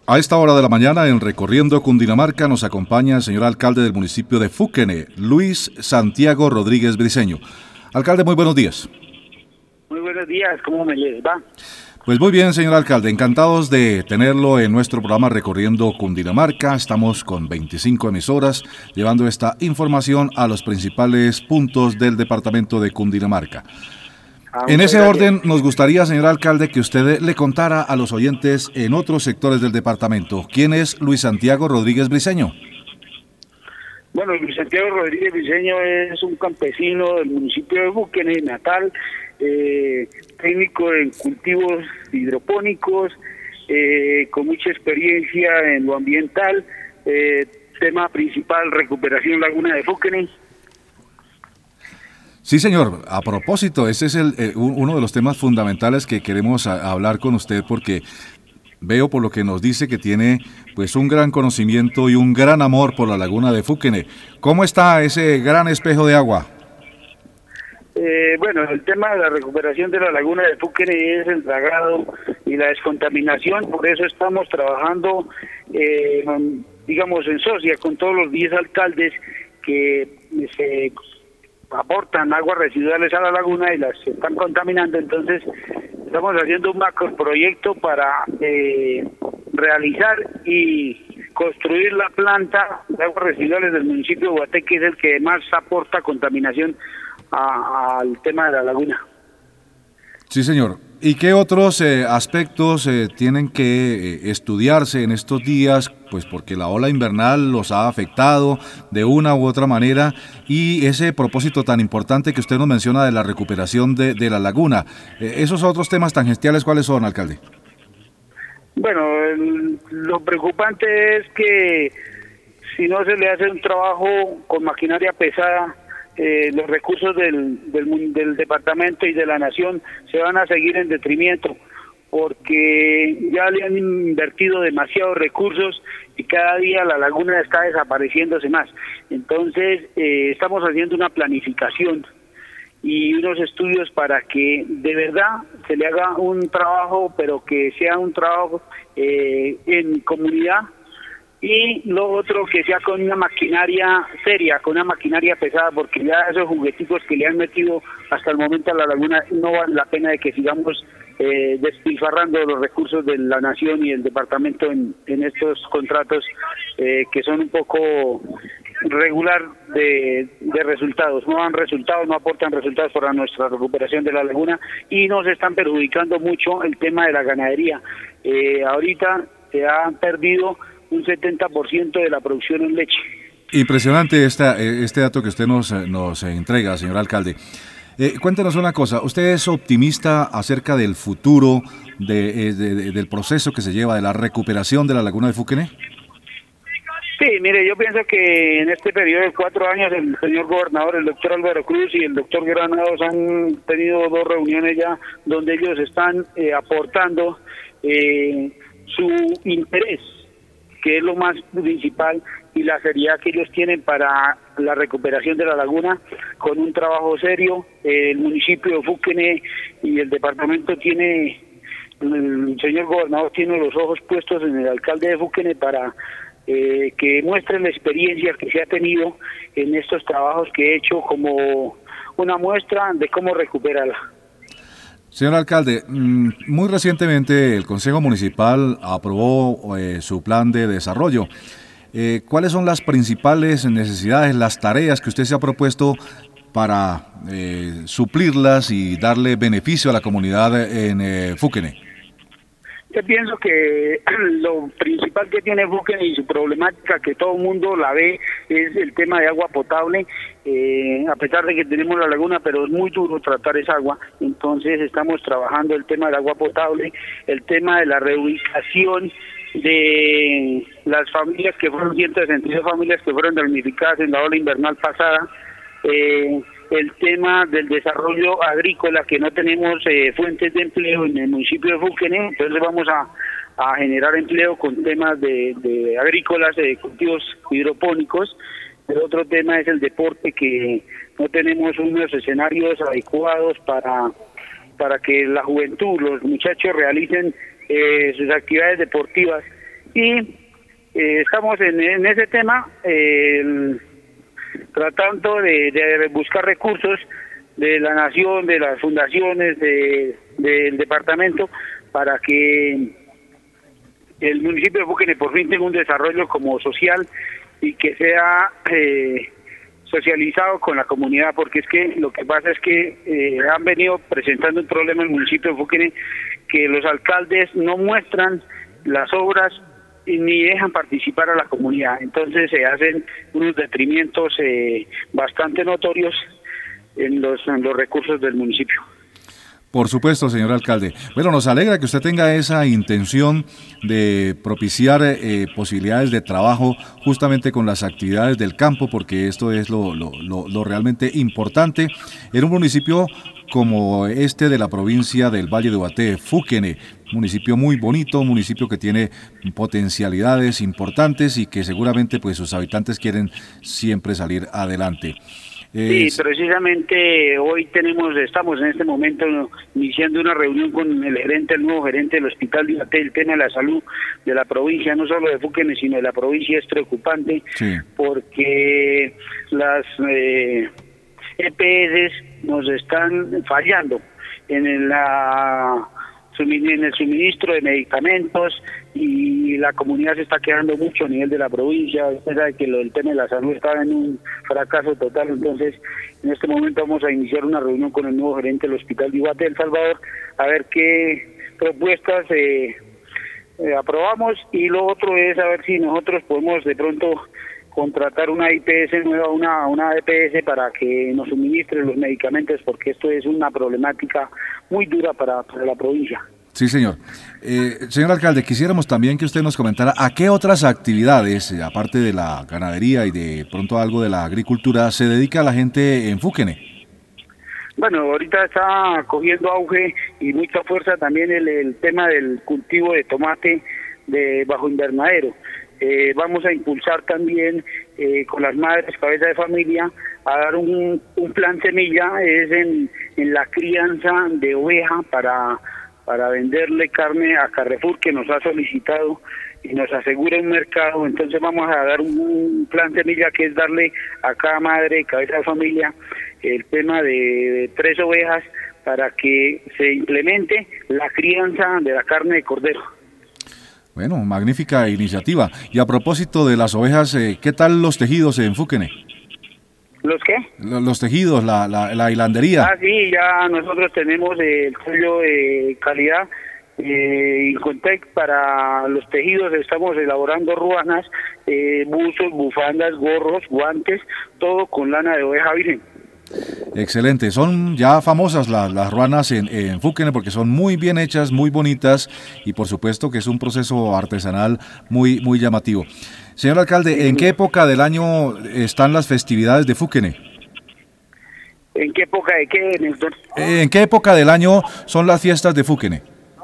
A esta hora de la mañana, en Recorriendo Cundinamarca, nos acompaña el señor alcalde del municipio de Fuquene, Luis Santiago Rodríguez Briceño. Alcalde, muy buenos días. Muy buenos días, ¿cómo me les va? Pues muy bien, señor alcalde, encantados de tenerlo en nuestro programa Recorriendo Cundinamarca. Estamos con 25 emisoras llevando esta información a los principales puntos del departamento de Cundinamarca. En Muchas ese gracias. orden, nos gustaría, señor alcalde, que usted le contara a los oyentes en otros sectores del departamento quién es Luis Santiago Rodríguez Briceño. Bueno, Luis Santiago Rodríguez Briceño es un campesino del municipio de Fuquene, natal, técnico en cultivos hidropónicos, con mucha experiencia en lo ambiental, tema principal, recuperación laguna de Fuquene. Sí, señor. A propósito, ese es uno de los temas fundamentales que queremos hablar con usted porque veo por lo que nos dice que tiene pues un gran conocimiento y un gran amor por la laguna de Fuquene. ¿Cómo está ese gran espejo de agua? Bueno, el tema de la recuperación de la laguna de Fuquene es el dragado y la descontaminación, por eso estamos trabajando, digamos, en socia con todos los 10 alcaldes que se aportan aguas residuales a la laguna y las están contaminando. Entonces estamos haciendo un macroproyecto para realizar y construir la planta de aguas residuales del municipio de Guaté, que es el que más aporta contaminación al tema de la laguna. Sí, señor. ¿Y qué otros aspectos tienen que estudiarse en estos días? Pues porque la ola invernal los ha afectado de una u otra manera y ese propósito tan importante que usted nos menciona de la recuperación de la laguna. ¿Esos otros temas tangenciales cuáles son, alcalde? Bueno, lo preocupante es que si no se le hace un trabajo con maquinaria pesada, los recursos del departamento y de la nación se van a seguir en detrimento, porque ya le han invertido demasiados recursos y cada día la laguna está desapareciéndose más. Entonces estamos haciendo una planificación y unos estudios para que de verdad se le haga un trabajo, pero que sea un trabajo en comunidad. Y lo otro, que sea con una maquinaria seria, con una maquinaria pesada, porque ya esos jugueticos que le han metido hasta el momento a la laguna no vale la pena de que sigamos despilfarrando los recursos de la nación y el departamento en estos contratos que son un poco regular de resultados. No dan resultados, no aportan resultados para nuestra recuperación de la laguna y nos están perjudicando mucho el tema de la ganadería. Ahorita se han perdido un 70% de la producción en leche. Impresionante este dato que usted nos entrega, señor alcalde. Cuéntenos una cosa, ¿usted es optimista acerca del futuro del proceso que se lleva de la recuperación de la laguna de Fuquene? Sí, mire, yo pienso que en este periodo de 4 años el señor gobernador, el doctor Álvaro Cruz y el doctor Granados han tenido 2 reuniones ya donde ellos están aportando su interés, que es lo más principal, y la seriedad que ellos tienen para la recuperación de la laguna, con un trabajo serio. El municipio de Fuquene y el departamento tiene, el señor gobernador tiene los ojos puestos en el alcalde de Fuquene para que muestre la experiencia que se ha tenido en estos trabajos que he hecho como una muestra de cómo recuperarla. Señor alcalde, muy recientemente el Consejo Municipal aprobó su plan de desarrollo. ¿Cuáles son las principales necesidades, las tareas que usted se ha propuesto para suplirlas y darle beneficio a la comunidad en Fuquene? Yo pienso que lo principal que tiene Fuquene y su problemática, que todo el mundo la ve, es el tema de agua potable. A pesar de que tenemos la laguna, pero es muy duro tratar esa agua. Entonces estamos trabajando el tema del agua potable, el tema de la reubicación de las familias que fueron 162 familias que fueron damnificadas en la ola invernal pasada. El tema del desarrollo agrícola, que no tenemos fuentes de empleo en el municipio de Fuquene, entonces vamos a generar empleo con temas de agrícolas, de cultivos hidropónicos. El otro tema es el deporte, que no tenemos unos escenarios adecuados para que la juventud, los muchachos realicen sus actividades deportivas, y estamos en ese tema tratando de buscar recursos de la nación, de las fundaciones, del departamento, para que el municipio de Fuquene por fin tenga un desarrollo como social y que sea socializado con la comunidad, porque es que lo que pasa es que han venido presentando un problema en el municipio de Fuquene, que los alcaldes no muestran las obras y ni dejan participar a la comunidad, entonces se hacen unos detrimentios bastante notorios en los recursos del municipio. Por supuesto, señor alcalde. Bueno, nos alegra que usted tenga esa intención de propiciar posibilidades de trabajo justamente con las actividades del campo, porque esto es lo realmente importante en un municipio como este de la provincia del Valle de Ubaté, Fuquene, municipio muy bonito, un municipio que tiene potencialidades importantes y que seguramente pues sus habitantes quieren siempre salir adelante. Sí, precisamente hoy estamos en este momento iniciando una reunión con el nuevo gerente del Hospital de Ubaté. El tema de la salud de la provincia, no solo de Fuquene, sino de la provincia, es preocupante, sí, porque las EPS nos están fallando en el suministro de medicamentos, y la comunidad se está quedando mucho a nivel de la provincia. Usted sabe que el tema de la salud estaba en un fracaso total, entonces en este momento vamos a iniciar una reunión con el nuevo gerente del Hospital de Ubaté, El Salvador, a ver qué propuestas aprobamos, y lo otro es a ver si nosotros podemos de pronto contratar una IPS nueva, una EPS para que nos suministre los medicamentos, porque esto es una problemática muy dura para la provincia. Sí, señor. Señor alcalde, quisiéramos también que usted nos comentara a qué otras actividades, aparte de la ganadería y de pronto algo de la agricultura, se dedica la gente en Fuquene. Bueno, ahorita está cogiendo auge y mucha fuerza también el tema del cultivo de tomate de bajo invernadero. Vamos a impulsar también con las madres cabeza de familia a dar un plan semilla, es en la crianza de oveja para venderle carne a Carrefour, que nos ha solicitado y nos asegura un mercado. Entonces vamos a dar un plan semilla, que es darle a cada madre cabeza de familia el tema de 3 ovejas para que se implemente la crianza de la carne de cordero. Bueno, magnífica iniciativa. Y a propósito de las ovejas, ¿qué tal los tejidos en Fuquene? ¿Los qué? Los tejidos, la hilandería. Ah, sí, ya nosotros tenemos el sello de calidad Incontec para los tejidos. Estamos elaborando ruanas, buzos, bufandas, gorros, guantes, todo con lana de oveja virgen. Excelente, son ya famosas las ruanas en Fuquene porque son muy bien hechas, muy bonitas, y por supuesto que es un proceso artesanal muy llamativo. Señor alcalde, ¿en qué época del año están las festividades de Fuquene? ¿En qué época de qué, Néstor? ¿En qué época del año son las fiestas de Fuquene?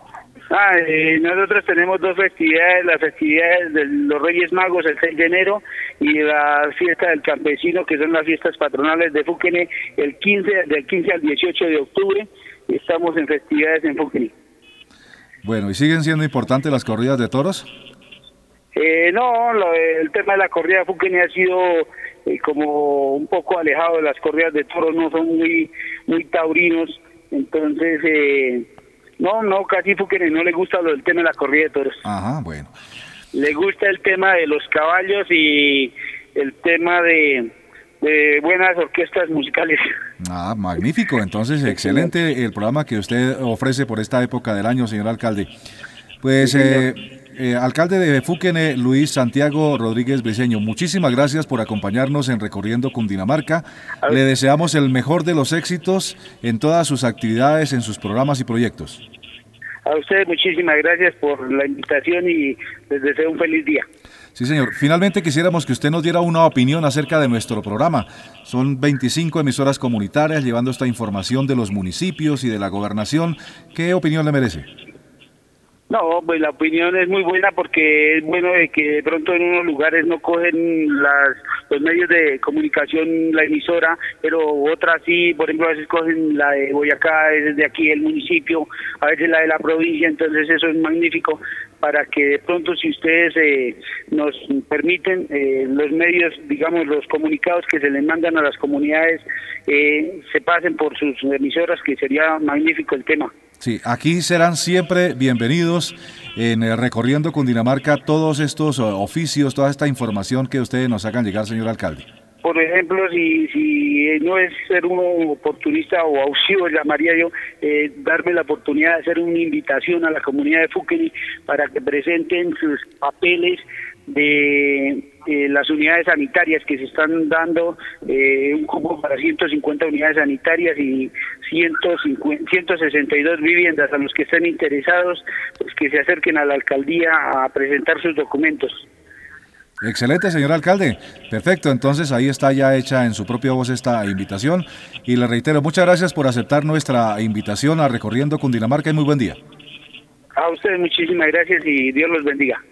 Nosotros tenemos 2 festividades, las festividades de los Reyes Magos el 6 de enero y la fiesta del campesino, que son las fiestas patronales de Fuquene, del 15 al 18 de octubre, estamos en festividades en Fuquene. Bueno, ¿y siguen siendo importantes las corridas de toros? No, el tema de la corrida de Fuquene ha sido como un poco alejado de las corridas de toros, no son muy taurinos, entonces... No, casi Fuquene no le gusta el tema de la corrida de toros. Ajá, bueno. Le gusta el tema de los caballos y el tema de buenas orquestas musicales. Ah, magnífico. Entonces, excelente el programa que usted ofrece por esta época del año, señor alcalde. Pues, alcalde de Fuquene, Luis Santiago Rodríguez Briceño, muchísimas gracias por acompañarnos en Recorriendo Cundinamarca. Le deseamos el mejor de los éxitos en todas sus actividades, en sus programas y proyectos. A ustedes muchísimas gracias por la invitación y les deseo un feliz día. Sí, señor. Finalmente quisiéramos que usted nos diera una opinión acerca de nuestro programa. Son 25 emisoras comunitarias llevando esta información de los municipios y de la gobernación. ¿Qué opinión le merece? No, pues la opinión es muy buena, porque es bueno de que de pronto en unos lugares no cogen los medios de comunicación la emisora, pero otras sí. Por ejemplo, a veces cogen la de Boyacá, desde aquí el municipio, a veces la de la provincia, entonces eso es magnífico. para que de pronto, si ustedes nos permiten, los medios, digamos, los comunicados que se les mandan a las comunidades se pasen por sus emisoras, que sería magnífico el tema. Sí, aquí serán siempre bienvenidos en Recorriendo Cundinamarca todos estos oficios, toda esta información que ustedes nos hagan llegar, señor alcalde. Por ejemplo, si no es ser uno oportunista o auxilio, llamaría yo, darme la oportunidad de hacer una invitación a la comunidad de Fuqueni para que presenten sus papeles de las unidades sanitarias que se están dando, un cupo para 150 unidades sanitarias y 162 viviendas. A los que estén interesados, pues que se acerquen a la alcaldía a presentar sus documentos. Excelente, señor alcalde. Perfecto, entonces ahí está ya hecha en su propia voz esta invitación y le reitero, muchas gracias por aceptar nuestra invitación a Recorriendo Cundinamarca y muy buen día. A ustedes muchísimas gracias y Dios los bendiga.